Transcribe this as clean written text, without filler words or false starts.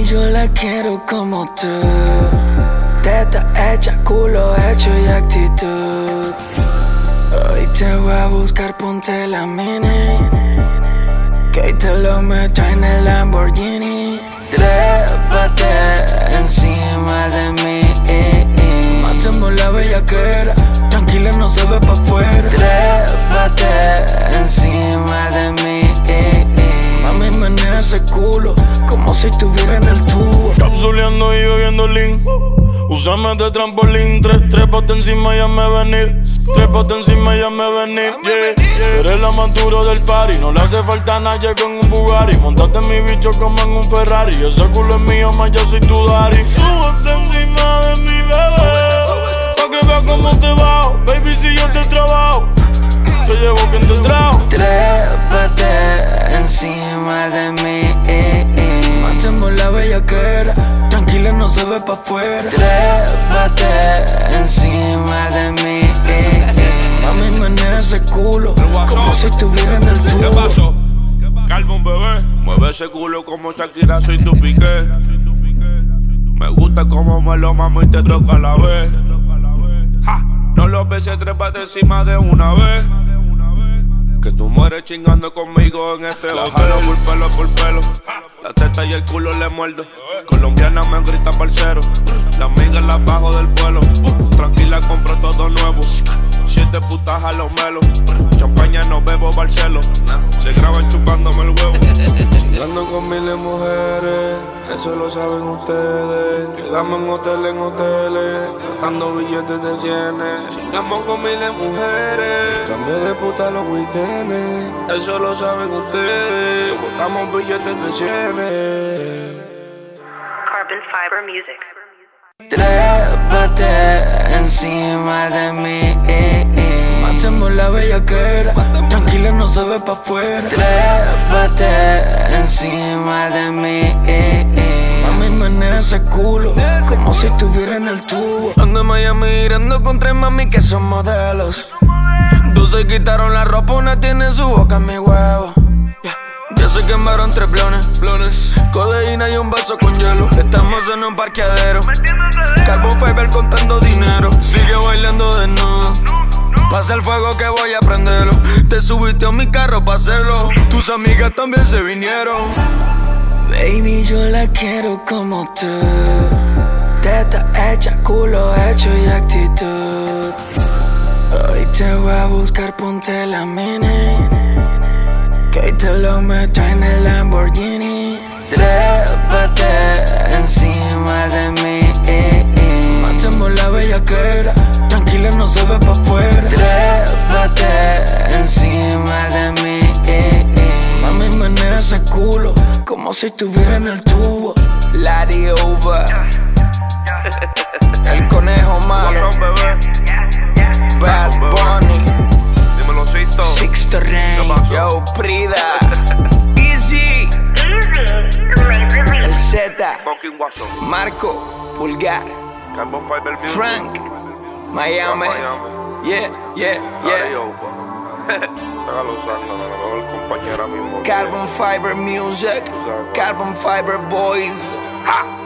Baby, yo la quiero como tú. Teta hecha, culo hecho y actitud. Hoy te voy a buscar, ponte la mini, que hoy te lo meto en el Lamborghini. Trépate encima de mí. Matemos la bellaquera, tranquila, no se ve pa' afuera. Trépate encima de mí. Mami, menea ese culo como si estuviera en el tubo. Capsuleando y bebiendo lean. Úsame de trampolín. Trépate encima y hazme venir. Trépate encima y hazme venir. Yeah. Eres la más dura del party. No le hace falta nadie con un Bugatti. Montate en mi bicho como en un Ferrari. Ese culo es mío, más yo soy tu daddy. Súbete encima de mi bebé, pa' que veas cómo te bajo. Baby, si yo te trabajo, te llevo quien te trajo. Trépate encima de mí. Matemos la bellaquera, tranquila, no se ve pa' afuera. Trépate encima de mí. Mami, menea ese culo como si estuviera en el tubo. ¿Qué pasó? Carbon, bebé. Mueve ese culo como Shakira, soy tu piqué. Me gusta como me lo mamo y te toca a la vez. Ja. No lo beses, trépate encima de una vez. Que tú mueres chingando conmigo en este hotel. La jalo por pelo. La teta y el culo le muerdo. Colombiana me grita parcero. La amiga la bajo del vuelo. Tranquila, compro todo nuevo. 7 putas a los melos. Champaña no bebo Barcelo. Se graban chupándome el huevo. Chingando con miles de mujeres, eso lo saben ustedes. Quedamos en hoteles, gastando billetes de cienes. Chingamos con miles de mujeres, cambio de puta los weekendes. Eso lo saben ustedes, botamos billetes de cienes. Carbon Fiber Music. Trépate encima de mí. Matemos la bellaquera, tranquila, no se ve pa' afuera. Trépate encima de mí. Mami, menea ese culo como si estuviera en el tubo. Ando en Miami mirando con 3 mami que son modelos. 2 se quitaron la ropa, una tiene su boca en mi huevo. Ya se quemaron 3 blones, codeína y un vaso con hielo. Estamos en un parqueadero, Carbon Fiber contando dinero. Sigue bailando desnudo, pasa el fuego que voy a prenderlo. Te subiste a mi carro pa' hacerlo, tus amigas también se vinieron. Baby, yo la quiero como tú. Teta hecha, culo hecho y actitud. Hoy te voy a buscar, ponte la mini, que hoy te lo meto en el Lamborghini. Trépate encima de mí. Matemos la bellaquera, tranquila, no se ve pa' afuera. Trépate encima de mí. Mami, menea ese culo como si estuviera en el tubo. Lari over, el conejo malo, Bad Bunny, Dímelo, Sixto. Sixto Rain, yo, Prida, Easy, el Z, Fucking Watson. Marco, Pulgar, Carbon Fiber Music. Frank, Miami, yeah. Hágalo usando, la mejor compañera mismo. Carbon Fiber Music, Carbon Fiber Boys. ¡Ja!